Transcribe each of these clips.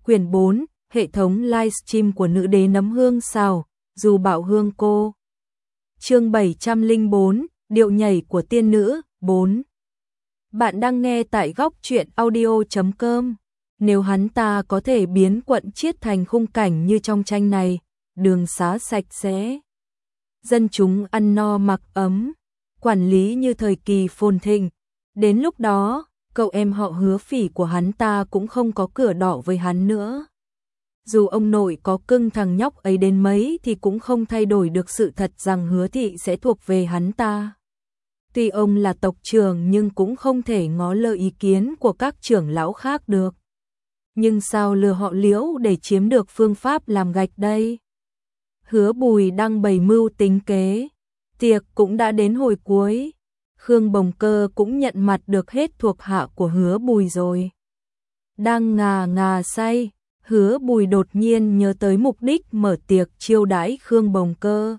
Quyển 4, hệ thống livestream của nữ đế nấm hương xào, dù bạo hương cô. Chương 704, điệu nhảy của tiên nữ, 4. Bạn đang nghe tại góc truyện audio.com. Nếu hắn ta có thể biến quận Chiết thành khung cảnh như trong tranh này, đường xá sạch sẽ, dân chúng ăn no mặc ấm, quản lý như thời kỳ phồn thịnh, đến lúc đó, cậu em họ Hứa Phỉ của hắn ta cũng không có cửa đỏ với hắn nữa. Dù ông nội có cưng thằng nhóc ấy đến mấy thì cũng không thay đổi được sự thật rằng Hứa thị sẽ thuộc về hắn ta. Tuy ông là tộc trưởng nhưng cũng không thể ngó lơ ý kiến của các trưởng lão khác được. Nhưng sao lừa họ Liễu để chiếm được phương pháp làm gạch đây? Hứa Bùi đang bày mưu tính kế, tiệc cũng đã đến hồi cuối. Khương Bồng Cơ cũng nhận mặt được hết thuộc hạ của Hứa Bùi rồi. Đang ngà ngà say, Hứa Bùi đột nhiên nhớ tới mục đích mở tiệc chiêu đãi Khương Bồng Cơ.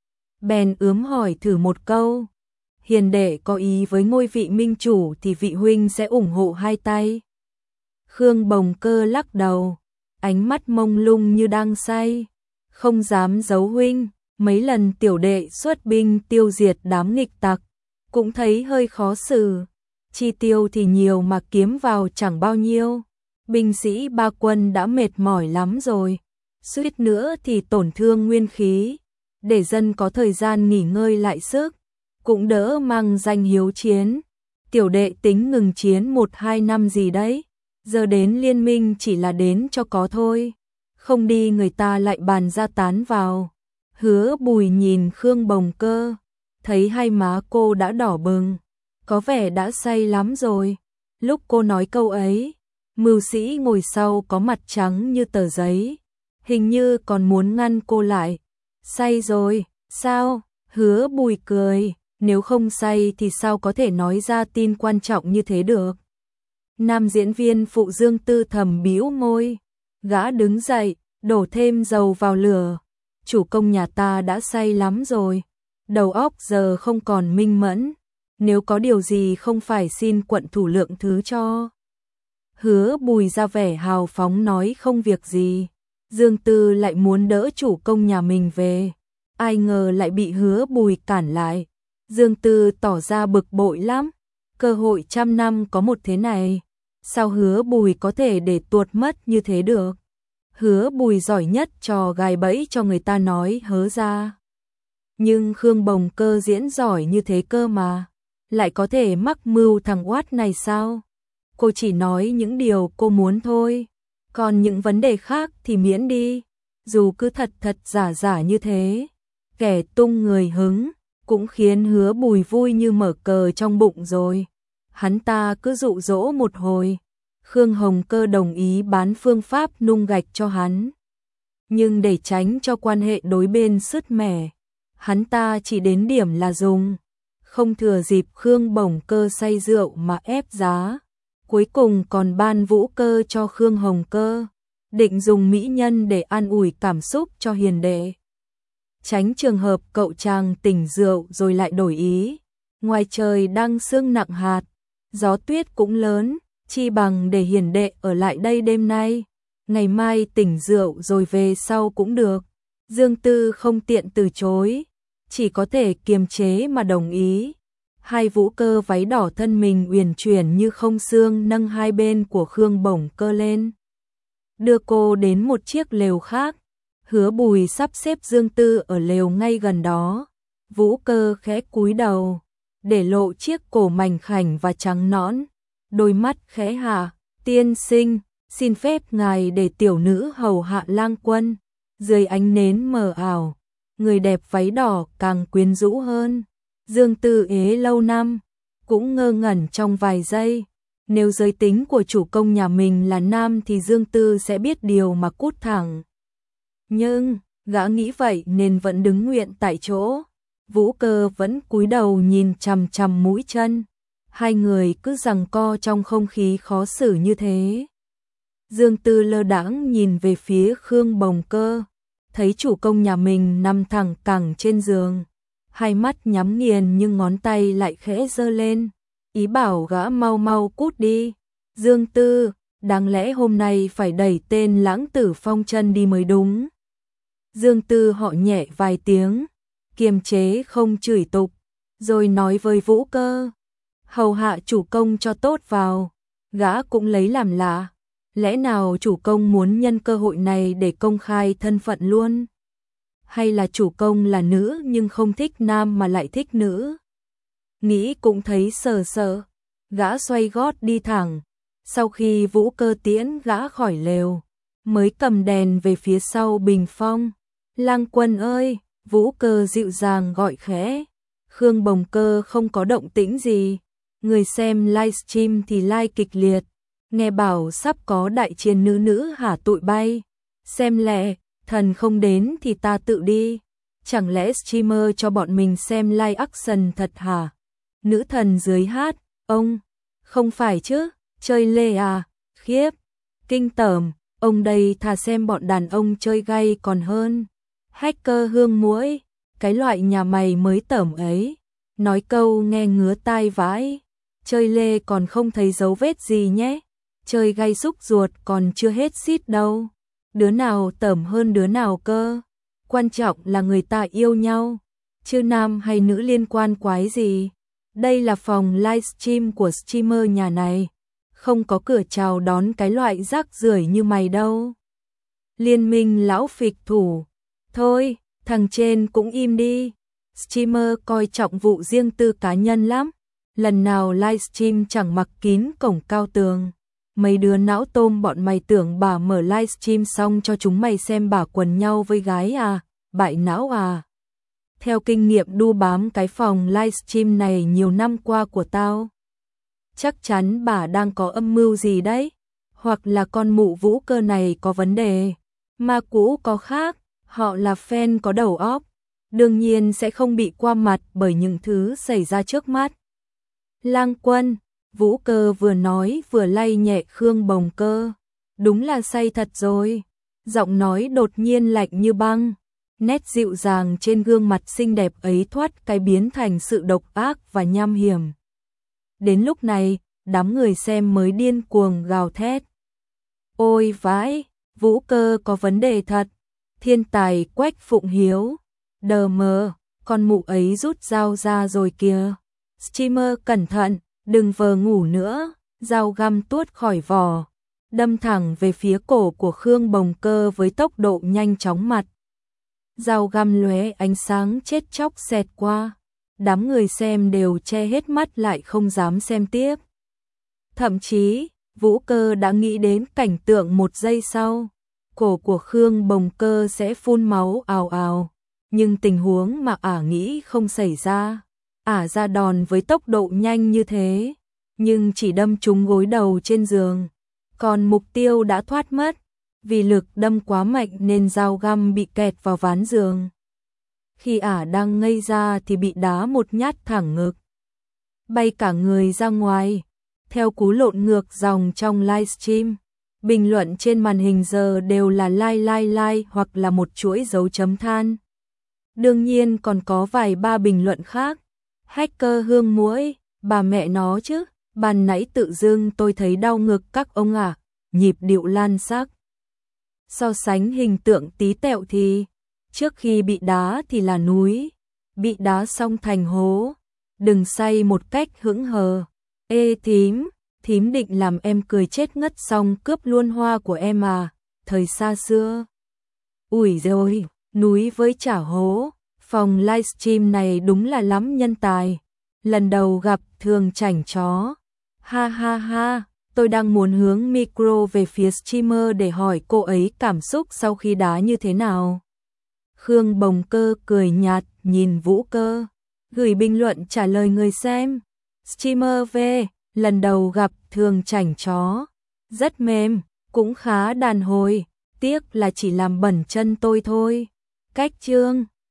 Bèn ướm hỏi thử một câu, hiền đệ có ý với ngôi vị minh chủ thì vị huynh sẽ ủng hộ hai tay. Khương Bồng Cơ lắc đầu, ánh mắt mông lung như đang say, không dám giấu huynh, mấy lần tiểu đệ xuất binh tiêu diệt đám nghịch tặc, cũng thấy hơi khó xử, chi tiêu thì nhiều mà kiếm vào chẳng bao nhiêu. Binh sĩ ba quân đã mệt mỏi lắm rồi, suýt nữa thì tổn thương nguyên khí, để dân có thời gian nghỉ ngơi lại sức, cũng đỡ mang danh hiếu chiến. Tiểu đệ tính ngừng chiến 1-2 năm gì đấy, giờ đến liên minh chỉ là đến cho có thôi, không đi người ta lại bàn ra tán vào. Hứa Bùi nhìn Khương Bồng Cơ, thấy hai má cô đã đỏ bừng, có vẻ đã say lắm rồi. Lúc cô nói câu ấy, mưu sĩ ngồi sau có mặt trắng như tờ giấy, hình như còn muốn ngăn cô lại. Say rồi, sao? Hứa Bùi cười, nếu không say thì sao có thể nói ra tin quan trọng như thế được. Nam diễn viên phụ Dương Tư thầm bĩu môi, gã đứng dậy, đổ thêm dầu vào lửa. Chủ công nhà ta đã say lắm rồi, đầu óc giờ không còn minh mẫn, nếu có điều gì không phải xin quận thủ lượng thứ cho. Hứa Bùi ra vẻ hào phóng nói không việc gì. Dương Tư lại muốn đỡ chủ công nhà mình về, ai ngờ lại bị Hứa Bùi cản lại. Dương Tư tỏ ra bực bội lắm, cơ hội 100 năm có một thế này, sao Hứa Bùi có thể để tuột mất như thế được. Hứa Bùi giỏi nhất trò gài bẫy cho người ta nói hớ ra. Nhưng Khương Bồng Cơ diễn giỏi như thế cơ mà, lại có thể mắc mưu thằng oát này sao? Cô chỉ nói những điều cô muốn thôi, còn những vấn đề khác thì miễn đi, dù cứ thật giả giả như thế. Kẻ tung người hứng, cũng khiến Hứa Bùi vui như mở cờ trong bụng rồi. Hắn ta cứ dụ dỗ một hồi, Khương Hồng Cơ đồng ý bán phương pháp nung gạch cho hắn. Nhưng để tránh cho quan hệ đối bên sứt mẻ, hắn ta chỉ đến điểm là dùng, không thừa dịp Khương Bồng Cơ say rượu mà ép giá. Cuối cùng còn ban vũ cơ cho Khương Hồng Cơ, định dùng mỹ nhân để an ủi cảm xúc cho hiền đệ. Tránh trường hợp cậu chàng tỉnh rượu rồi lại đổi ý. Ngoài trời đang sương nặng hạt, gió tuyết cũng lớn, chi bằng để hiền đệ ở lại đây đêm nay, ngày mai tỉnh rượu rồi về sau cũng được. Dương Tư không tiện từ chối, chỉ có thể kiềm chế mà đồng ý. Hai vũ cơ váy đỏ thân mình uyển chuyển như không xương nâng hai bên của Khương Bồng Cơ lên, đưa cô đến một chiếc lều khác. Hứa Bùi sắp xếp Dương Tư ở lều ngay gần đó. Vũ cơ khẽ cúi đầu, để lộ chiếc cổ mảnh khảnh và trắng nõn, đôi mắt khẽ hạ, tiên sinh, xin phép ngài để tiểu nữ hầu hạ lang quân. Dưới ánh nến mờ ảo, người đẹp váy đỏ càng quyến rũ hơn. Dương Tư ế lâu năm, cũng ngơ ngẩn trong vài giây. Nếu giới tính của chủ công nhà mình là nam thì Dương Tư sẽ biết điều mà cút thẳng. Nhưng, gã nghĩ vậy nên vẫn đứng nguyện tại chỗ. Vũ cơ vẫn cúi đầu nhìn chằm chằm mũi chân. Hai người cứ giằng co trong không khí khó xử như thế. Dương Tư lơ đãng nhìn về phía Khương Bồng Cơ, thấy chủ công nhà mình nằm thẳng cẳng trên giường. Hai mắt nhắm nghiền nhưng ngón tay lại khẽ giơ lên, ý bảo gã mau mau cút đi. Dương Tư, đáng lẽ hôm nay phải đẩy tên Lãng Tử Phong chân đi mới đúng. Dương Tư họ nhẹ vài tiếng, kiềm chế không chửi tục, rồi nói với Vũ Cơ, hầu hạ chủ công cho tốt vào. Gã cũng lấy làm lạ, lẽ nào chủ công muốn nhân cơ hội này để công khai thân phận luôn? Hay là chủ công là nữ nhưng không thích nam mà lại thích nữ? Nghĩ cũng thấy sợ sợ, gã xoay gót đi thẳng. Sau khi Vũ Cơ tiễn gã khỏi lều, mới cầm đèn về phía sau bình phong. Lang Quân ơi, Vũ Cơ dịu dàng gọi khẽ. Khương Bồng Cơ không có động tĩnh gì. Người xem livestream thì like kịch liệt. Nghe bảo sắp có đại chiến nữ nữ hả tụi bay. Xem lẹ, thần không đến thì ta tự đi. Chẳng lẽ streamer cho bọn mình xem live action thật hả? Nữ thần dưới hát, ông, không phải chứ, chơi lê à, khiếp, kinh tởm, ông đây thà xem bọn đàn ông chơi gay còn hơn. Hacker hương muỗi, cái loại nhà mày mới tởm ấy, nói câu nghe ngứa tai vãi, chơi lê còn không thấy dấu vết gì nhé, chơi gay xúc ruột còn chưa hết xít đâu, đứa nào tởm hơn đứa nào cơ, quan trọng là người ta yêu nhau, chứ nam hay nữ liên quan quái gì. Đây là phòng livestream của streamer nhà này, không có cửa chào đón cái loại rác rưởi như mày đâu. Liên minh lão phịch thủ, thôi, thằng trên cũng im đi. Streamer coi trọng vụ riêng tư cá nhân lắm, lần nào livestream chẳng mặc kín cổng cao tường. Mấy đứa não tôm bọn mày tưởng bà mở livestream xong cho chúng mày xem bà quần nhau với gái à, bại não à. Theo kinh nghiệm đu bám cái phòng livestream này nhiều năm qua của tao, chắc chắn bà đang có âm mưu gì đấy, hoặc là con mụ Vũ Cơ này có vấn đề, ma cũ có khác, họ là fan có đầu óc, đương nhiên sẽ không bị qua mặt bởi những thứ xảy ra trước mắt. Lang Quân, Vũ Cơ vừa nói vừa lay nhẹ Khương Bồng Cơ, đúng là say thật rồi, giọng nói đột nhiên lạnh như băng. Nét dịu dàng trên gương mặt xinh đẹp ấy thoát cái biến thành sự độc ác và nham hiểm. Đến lúc này, đám người xem mới điên cuồng gào thét. Ôi vãi, Vũ Cơ có vấn đề thật. Thiên tài Quách Phụng Hiếu. Đờ mờ, con mụ ấy rút dao ra rồi kìa. Streamer cẩn thận, đừng vờ ngủ nữa. Dao găm tuốt khỏi vỏ, đâm thẳng về phía cổ của Khương Bồng Cơ với tốc độ nhanh chóng mặt. Dao găm lóe ánh sáng chết chóc xẹt qua, đám người xem đều che hết mắt lại không dám xem tiếp. Thậm chí, Vũ Cơ đã nghĩ đến cảnh tượng một giây sau, cổ của Khương Bồng Cơ sẽ phun máu ào ào, nhưng tình huống mà ả nghĩ không xảy ra. Ả ra đòn với tốc độ nhanh như thế, nhưng chỉ đâm trúng gối đầu trên giường, còn mục tiêu đã thoát mất. Vì lực đâm quá mạnh nên dao găm bị kẹt vào ván giường. Khi ả đang ngây ra thì bị đá một nhát thẳng ngực, bay cả người ra ngoài. Theo cú lộn ngược dòng trong livestream, bình luận trên màn hình giờ đều là like hoặc là một chuỗi dấu chấm than. Đương nhiên còn có vài ba bình luận khác. Hacker hương muỗi, bà mẹ nó chứ, ban nãy tự dưng tôi thấy đau ngực các ông à, nhịp điệu lan sắc. So sánh hình tượng tí tẹo thì, trước khi bị đá thì là núi, bị đá xong thành hố, đừng say một cách hững hờ. Ê thím định làm em cười chết ngất xong cướp luôn hoa của em à, thời xa xưa. Ủi rồi, núi với chả hố, phòng livestream này đúng là lắm nhân tài, lần đầu gặp thường chảnh chó. Ha ha ha. Tôi đang muốn hướng micro về phía streamer để hỏi cô ấy cảm xúc sau khi đá như thế nào. Khương Bồng Cơ cười nhạt nhìn Vũ Cơ, gửi bình luận trả lời người xem. Streamer về, lần đầu gặp thường chảnh chó, rất mềm, cũng khá đàn hồi, tiếc là chỉ làm bẩn chân tôi thôi. Cách chương